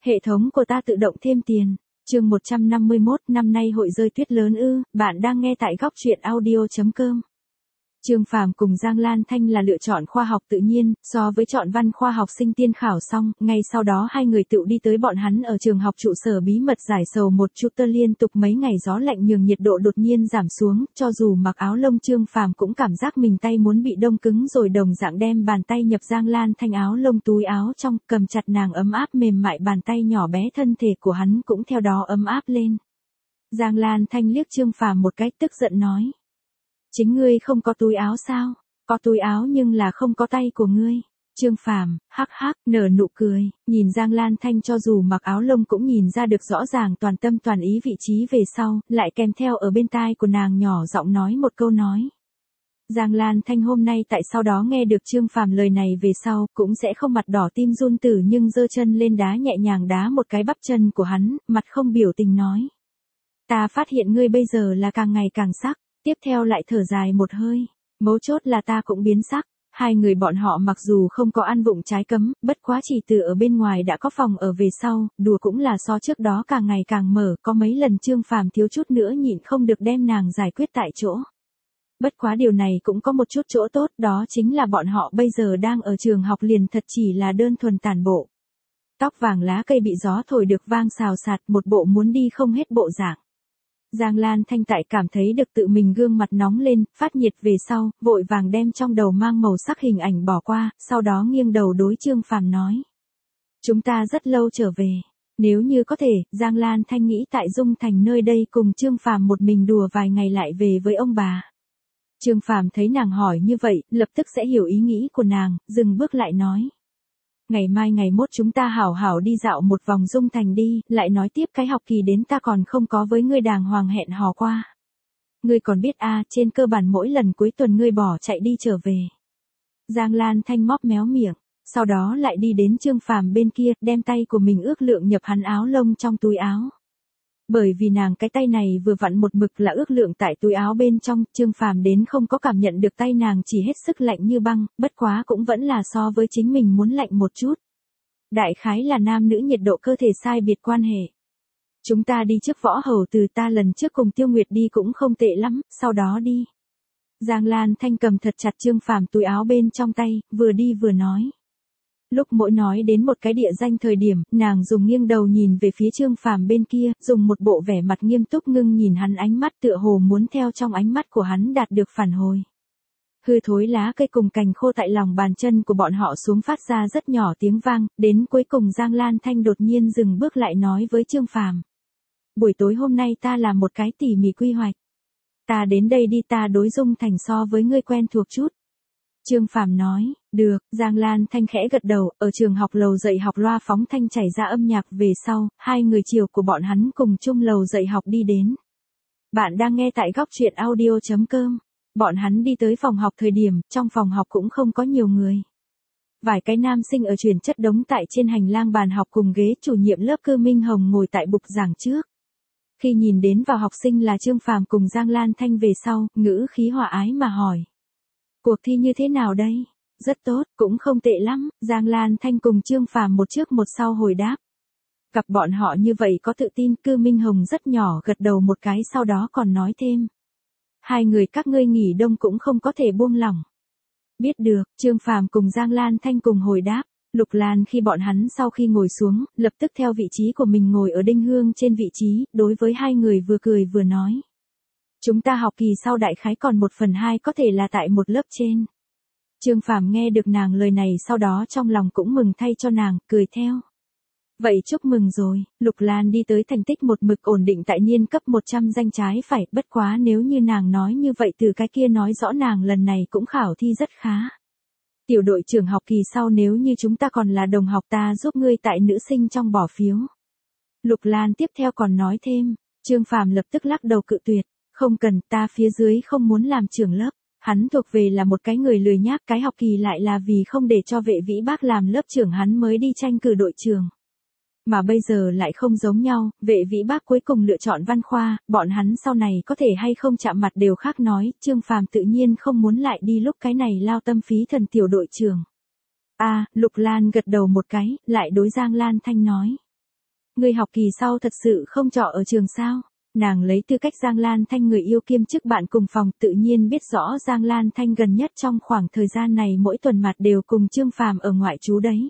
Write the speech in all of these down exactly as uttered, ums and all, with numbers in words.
Hệ thống của ta tự động thêm tiền. Chương một trăm năm mươi mốt, năm nay hội rơi tuyết lớn ư? Bạn đang nghe tại góc truyện audio chấm com. Trương Phàm cùng Giang Lan Thanh là lựa chọn khoa học tự nhiên, so với chọn văn khoa học sinh tiên khảo xong, ngay sau đó hai người tự đi tới bọn hắn ở trường học trụ sở bí mật giải sầu một chút tơ liên tục mấy ngày gió lạnh nhường nhiệt độ đột nhiên giảm xuống, cho dù mặc áo lông Trương Phàm cũng cảm giác mình tay muốn bị đông cứng rồi đồng dạng đem bàn tay nhập Giang Lan Thanh áo lông túi áo trong, cầm chặt nàng ấm áp mềm mại bàn tay nhỏ bé thân thể của hắn cũng theo đó ấm áp lên. Giang Lan Thanh liếc Trương Phàm một cái tức giận nói. Chính ngươi không có túi áo sao? Có túi áo nhưng là không có tay của ngươi. Trương Phàm, hắc hắc, nở nụ cười, nhìn Giang Lan Thanh cho dù mặc áo lông cũng nhìn ra được rõ ràng toàn tâm toàn ý vị trí về sau, lại kèm theo ở bên tai của nàng nhỏ giọng nói một câu nói. Giang Lan Thanh hôm nay tại sau đó nghe được Trương Phàm lời này về sau, cũng sẽ không mặt đỏ tim run tử nhưng giơ chân lên đá nhẹ nhàng đá một cái bắp chân của hắn, mặt không biểu tình nói. Ta phát hiện ngươi bây giờ là càng ngày càng sắc. Tiếp theo lại thở dài một hơi, mấu chốt là ta cũng biến sắc. Hai người bọn họ mặc dù không có ăn vụng trái cấm, bất quá chỉ từ ở bên ngoài đã có phòng ở về sau, đùa cũng là so trước đó càng ngày càng mở, có mấy lần Trương Phàm thiếu chút nữa nhịn không được đem nàng giải quyết tại chỗ. Bất quá điều này cũng có một chút chỗ tốt, đó chính là bọn họ bây giờ đang ở trường học liền thật chỉ là đơn thuần tản bộ. Tóc vàng lá cây bị gió thổi được vang xào xạc, một bộ muốn đi không hết bộ dạng. Giang Lan Thanh tại cảm thấy được tự mình gương mặt nóng lên, phát nhiệt về sau, vội vàng đem trong đầu mang màu sắc hình ảnh bỏ qua, sau đó nghiêng đầu đối Trương Phàm nói. Chúng ta rất lâu trở về. Nếu như có thể, Giang Lan Thanh nghĩ tại Dung Thành nơi đây cùng Trương Phàm một mình đùa vài ngày lại về với ông bà. Trương Phàm thấy nàng hỏi như vậy, lập tức sẽ hiểu ý nghĩ của nàng, dừng bước lại nói. Ngày mai ngày mốt chúng ta hảo hảo đi dạo một vòng Dung Thành đi, lại nói tiếp cái học kỳ đến ta còn không có với ngươi đàng hoàng hẹn hò qua. Ngươi còn biết a à, trên cơ bản mỗi lần cuối tuần ngươi bỏ chạy đi trở về. Giang Lan Thanh móc méo miệng, sau đó lại đi đến Trương Phàm bên kia, đem tay của mình ước lượng nhập hắn áo lông trong túi áo. Bởi vì nàng cái tay này vừa vặn một mực là ước lượng tại túi áo bên trong, Trương Phàm đến không có cảm nhận được tay nàng chỉ hết sức lạnh như băng, bất quá cũng vẫn là so với chính mình muốn lạnh một chút. Đại khái là nam nữ nhiệt độ cơ thể sai biệt quan hệ. Chúng ta đi trước võ hầu từ ta lần trước cùng Tiêu Nguyệt đi cũng không tệ lắm, sau đó đi. Giang Lan Thanh cầm thật chặt Trương Phàm túi áo bên trong tay, vừa đi vừa nói. Lúc mỗi nói đến một cái địa danh thời điểm, nàng dùng nghiêng đầu nhìn về phía Trương Phàm bên kia, dùng một bộ vẻ mặt nghiêm túc ngưng nhìn hắn ánh mắt tựa hồ muốn theo trong ánh mắt của hắn đạt được phản hồi. Hư thối lá cây cùng cành khô tại lòng bàn chân của bọn họ xuống phát ra rất nhỏ tiếng vang, đến cuối cùng Giang Lan Thanh đột nhiên dừng bước lại nói với Trương Phàm. Buổi tối hôm nay ta làm một cái tỉ mỉ quy hoạch. Ta đến đây đi ta đối Dung Thành so với ngươi quen thuộc chút. Trương Phàm nói, được, Giang Lan Thanh khẽ gật đầu, ở trường học lầu dạy học loa phóng thanh chảy ra âm nhạc về sau, hai người chiều của bọn hắn cùng chung lầu dạy học đi đến. Bạn đang nghe tại góc truyện audio chấm com. Bọn hắn đi tới phòng học thời điểm, trong phòng học cũng không có nhiều người. Vài cái nam sinh ở truyền chất đống tại trên hành lang bàn học cùng ghế chủ nhiệm lớp Cơ Minh Hồng ngồi tại bục giảng trước. Khi nhìn đến vào học sinh là Trương Phàm cùng Giang Lan Thanh về sau, ngữ khí hòa ái mà hỏi. Cuộc thi như thế nào đây? Rất tốt, cũng không tệ lắm, Giang Lan Thanh cùng Trương Phàm một trước một sau hồi đáp. Gặp bọn họ như vậy có tự tin, Cư Minh Hồng rất nhỏ gật đầu một cái sau đó còn nói thêm. Hai người các ngươi nghỉ đông cũng không có thể buông lỏng. Biết được, Trương Phàm cùng Giang Lan Thanh cùng hồi đáp. Lục Lan khi bọn hắn sau khi ngồi xuống, lập tức theo vị trí của mình ngồi ở đinh hương trên vị trí, đối với hai người vừa cười vừa nói. Chúng ta học kỳ sau đại khái còn một phần hai có thể là tại một lớp trên. Trương Phàm nghe được nàng lời này sau đó trong lòng cũng mừng thay cho nàng, cười theo. Vậy chúc mừng rồi, Lục Lan đi tới thành tích một mực ổn định tại niên cấp một trăm danh trái phải, bất quá nếu như nàng nói như vậy từ cái kia nói rõ nàng lần này cũng khảo thi rất khá. Tiểu đội trưởng học kỳ sau nếu như chúng ta còn là đồng học ta giúp ngươi tại nữ sinh trong bỏ phiếu. Lục Lan tiếp theo còn nói thêm, Trương Phàm lập tức lắc đầu cự tuyệt. Không cần, ta phía dưới không muốn làm trưởng lớp. Hắn thuộc về là một cái người lười nhác, cái học kỳ lại là vì không để cho Vệ Vĩ Bác làm lớp trưởng hắn mới đi tranh cử đội trưởng. Mà bây giờ lại không giống nhau, Vệ Vĩ Bác cuối cùng lựa chọn văn khoa, bọn hắn sau này có thể hay không chạm mặt đều khác nói, Trương Phàm tự nhiên không muốn lại đi lúc cái này lao tâm phí thần tiểu đội trưởng. A, Lục Lan gật đầu một cái, lại đối Giang Lan Thanh nói. Ngươi học kỳ sau thật sự không trọ ở trường sao? Nàng lấy tư cách Giang Lan Thanh người yêu kiêm chức bạn cùng phòng, tự nhiên biết rõ Giang Lan Thanh gần nhất trong khoảng thời gian này mỗi tuần mặt đều cùng Trương Phàm ở ngoại trú đấy.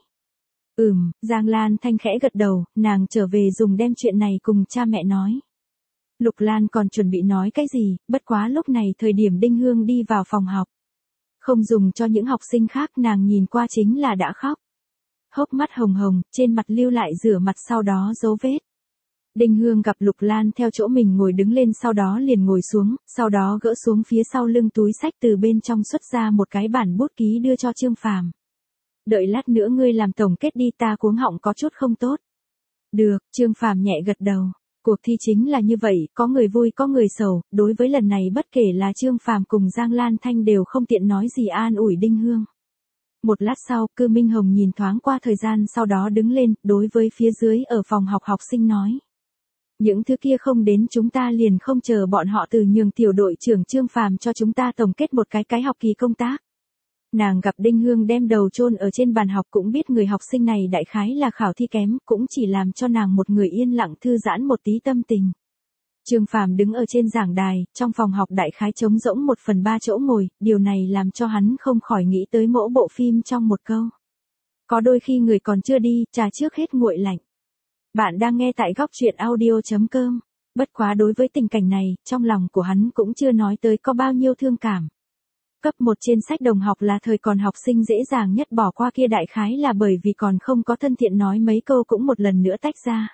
Ừm, Giang Lan Thanh khẽ gật đầu, nàng trở về dùng đem chuyện này cùng cha mẹ nói. Lục Lan còn chuẩn bị nói cái gì, bất quá lúc này thời điểm Đinh Hương đi vào phòng học. Không dùng cho những học sinh khác, nàng nhìn qua chính là đã khóc. Hốc mắt hồng hồng, trên mặt lưu lại rửa mặt sau đó dấu vết. Đinh Hương gặp Lục Lan theo chỗ mình ngồi đứng lên, sau đó liền ngồi xuống, sau đó gỡ xuống phía sau lưng túi sách, từ bên trong xuất ra một cái bản bút ký đưa cho Trương Phàm. Đợi lát nữa ngươi làm tổng kết đi, ta cuống họng có chút không tốt. Được, Trương Phàm nhẹ gật đầu. Cuộc thi chính là như vậy, có người vui có người sầu, đối với lần này bất kể là Trương Phàm cùng Giang Lan Thanh đều không tiện nói gì an ủi Đinh Hương. Một lát sau, Cư Minh Hồng nhìn thoáng qua thời gian, sau đó đứng lên, đối với phía dưới ở phòng học học sinh nói. Những thứ kia không đến chúng ta liền không chờ bọn họ, từ nhường tiểu đội trưởng Trương Phàm cho chúng ta tổng kết một cái cái học kỳ công tác. Nàng gặp Đinh Hương đem đầu chôn ở trên bàn học cũng biết người học sinh này đại khái là khảo thi kém, cũng chỉ làm cho nàng một người yên lặng thư giãn một tí tâm tình. Trương Phàm đứng ở trên giảng đài, trong phòng học đại khái trống rỗng một phần ba chỗ ngồi, điều này làm cho hắn không khỏi nghĩ tới mỗi bộ phim trong một câu. Có đôi khi người còn chưa đi, trà trước hết nguội lạnh. Bạn đang nghe tại góc truyện audio chấm com. Bất quá đối với tình cảnh này, trong lòng của hắn cũng chưa nói tới có bao nhiêu thương cảm. Cấp một trên sách đồng học là thời còn học sinh dễ dàng nhất bỏ qua, kia đại khái là bởi vì còn không có thân thiện nói mấy câu cũng một lần nữa tách ra.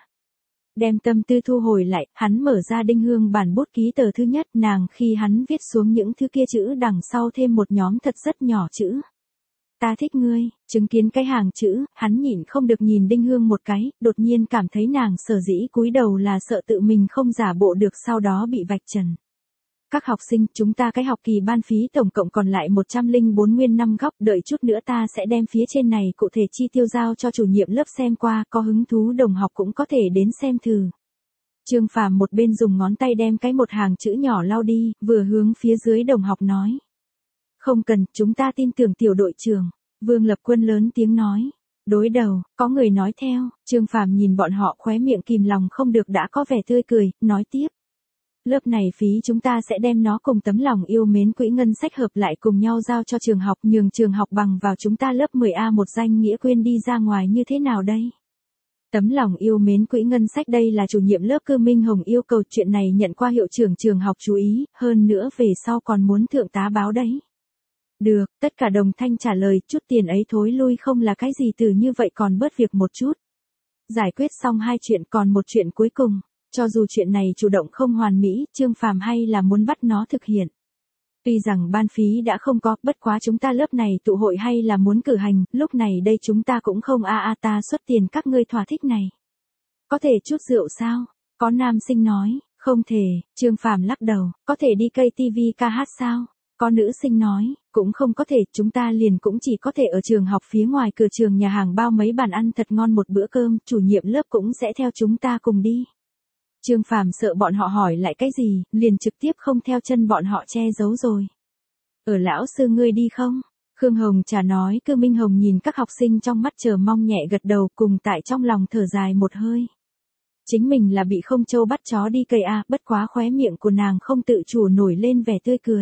Đem tâm tư thu hồi lại, hắn mở ra Đinh Hương bản bút ký tờ thứ nhất, nàng khi hắn viết xuống những thứ kia chữ đằng sau thêm một nhóm thật rất nhỏ chữ. Ta thích ngươi, chứng kiến cái hàng chữ, hắn nhịn không được nhìn Đinh Hương một cái, đột nhiên cảm thấy nàng sở dĩ cúi đầu là sợ tự mình không giả bộ được, sau đó bị vạch trần. Các học sinh, chúng ta cái học kỳ ban phí tổng cộng còn lại một trăm lẻ bốn nguyên năm góc, đợi chút nữa ta sẽ đem phía trên này cụ thể chi tiêu giao cho chủ nhiệm lớp xem qua, có hứng thú đồng học cũng có thể đến xem thử. Trương Phàm một bên dùng ngón tay đem cái một hàng chữ nhỏ lau đi, vừa hướng phía dưới đồng học nói. Không cần, chúng ta tin tưởng tiểu đội trưởng. Vương Lập Quân lớn tiếng nói. Đối đầu, có người nói theo, Trương Phàm nhìn bọn họ khóe miệng kìm lòng không được đã có vẻ tươi cười, nói tiếp. Lớp này phí chúng ta sẽ đem nó cùng tấm lòng yêu mến quỹ ngân sách hợp lại cùng nhau giao cho trường học, nhường trường học bằng vào chúng ta lớp mười A một danh nghĩa quyên đi ra ngoài, như thế nào đây? Tấm lòng yêu mến quỹ ngân sách, đây là chủ nhiệm lớp Cư Minh Hồng yêu cầu, chuyện này nhận qua hiệu trưởng trường học chú ý, hơn nữa về sau còn muốn thượng tá báo đấy. Được, tất cả đồng thanh trả lời, chút tiền ấy thối lui không là cái gì, từ như vậy còn bớt việc một chút. Giải quyết xong hai chuyện, còn một chuyện cuối cùng. Cho dù chuyện này chủ động không hoàn mỹ, Trương Phàm hay là muốn bắt nó thực hiện. Tuy rằng ban phí đã không có, bất quá chúng ta lớp này tụ hội hay là muốn cử hành, lúc này đây chúng ta cũng không a a ta xuất tiền, các ngươi thỏa thích này. Có thể chút rượu sao? Có nam sinh nói, không thể, Trương Phàm lắc đầu, có thể đi cây ti vi ca hát sao? Có nữ sinh nói, cũng không có thể, chúng ta liền cũng chỉ có thể ở trường học phía ngoài cửa trường nhà hàng bao mấy bàn ăn thật ngon một bữa cơm, chủ nhiệm lớp cũng sẽ theo chúng ta cùng đi. Trương Phàm sợ bọn họ hỏi lại cái gì, liền trực tiếp không theo chân bọn họ che giấu rồi. Ở lão sư ngươi đi không? Khương Hồng Trà nói. Cư Minh Hồng nhìn các học sinh trong mắt chờ mong nhẹ gật đầu, cùng tại trong lòng thở dài một hơi. Chính mình là bị không trâu bắt chó đi cây a, bất quá khóe miệng của nàng không tự chủ nổi lên vẻ tươi cười.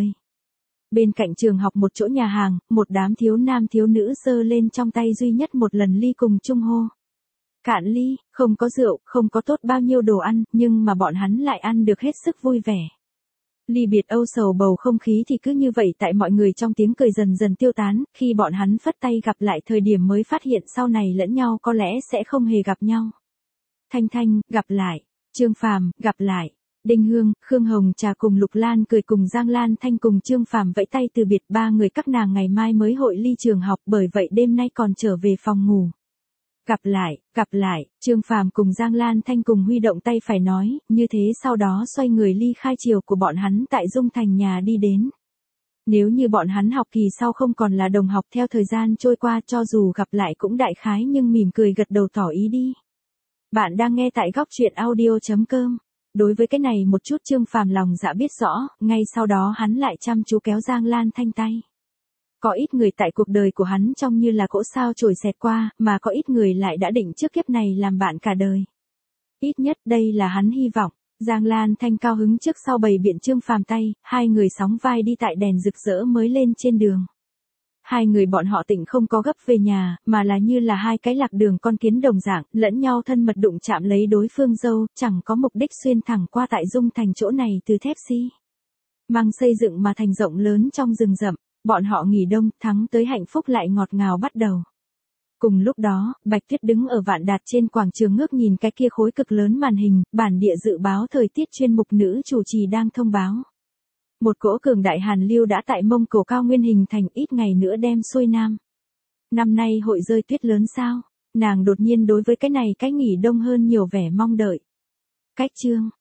Bên cạnh trường học một chỗ nhà hàng, một đám thiếu nam thiếu nữ giơ lên trong tay duy nhất một lần ly cùng chung hô. Cạn ly, không có rượu, không có tốt bao nhiêu đồ ăn, nhưng mà bọn hắn lại ăn được hết sức vui vẻ. Ly biệt âu sầu bầu không khí thì cứ như vậy tại mọi người trong tiếng cười dần dần tiêu tán, khi bọn hắn phất tay gặp lại thời điểm mới phát hiện sau này lẫn nhau có lẽ sẽ không hề gặp nhau. Thanh Thanh, gặp lại. Trương Phàm, gặp lại. Đinh Hương, Khương Hồng Trà cùng Lục Lan cười cùng Giang Lan Thanh cùng Trương Phàm vẫy tay từ biệt, ba người các nàng ngày mai mới hội ly trường học, bởi vậy đêm nay còn trở về phòng ngủ. Gặp lại, gặp lại, Trương Phàm cùng Giang Lan Thanh cùng huy động tay phải nói, như thế sau đó xoay người ly khai chiều của bọn hắn tại Dung Thành nhà đi đến. Nếu như bọn hắn học kỳ sau không còn là đồng học, theo thời gian trôi qua cho dù gặp lại cũng đại khái nhưng mỉm cười gật đầu tỏ ý đi. Bạn đang nghe tại góc truyện audio chấm com. Đối với cái này một chút Trương Phàm lòng dạ biết rõ, ngay sau đó hắn lại chăm chú kéo Giang Lan Thanh tay. Có ít người tại cuộc đời của hắn trông như là cỗ sao chổi xẹt qua, mà có ít người lại đã định trước kiếp này làm bạn cả đời. Ít nhất đây là hắn hy vọng. Giang Lan Thanh cao hứng trước sau bày biện Trương Phàm tay, hai người sóng vai đi tại đèn rực rỡ mới lên trên đường. Hai người bọn họ tỉnh không có gấp về nhà, mà là như là hai cái lạc đường con kiến đồng dạng, lẫn nhau thân mật đụng chạm lấy đối phương dâu, chẳng có mục đích xuyên thẳng qua tại Dung Thành chỗ này từ thép xi măng xây dựng mà thành rộng lớn trong rừng rậm, bọn họ nghỉ đông, thắng tới hạnh phúc lại ngọt ngào bắt đầu. Cùng lúc đó, Bạch Tuyết đứng ở Vạn Đạt trên quảng trường ngước nhìn cái kia khối cực lớn màn hình, bản địa dự báo thời tiết chuyên mục nữ chủ trì đang thông báo. Một cỗ cường đại hàn lưu đã tại Mông Cổ cao nguyên hình thành, ít ngày nữa đem xuôi nam. Năm nay hội rơi tuyết lớn sao? Nàng đột nhiên đối với cái này cái nghỉ đông hơn nhiều vẻ mong đợi. Cách chương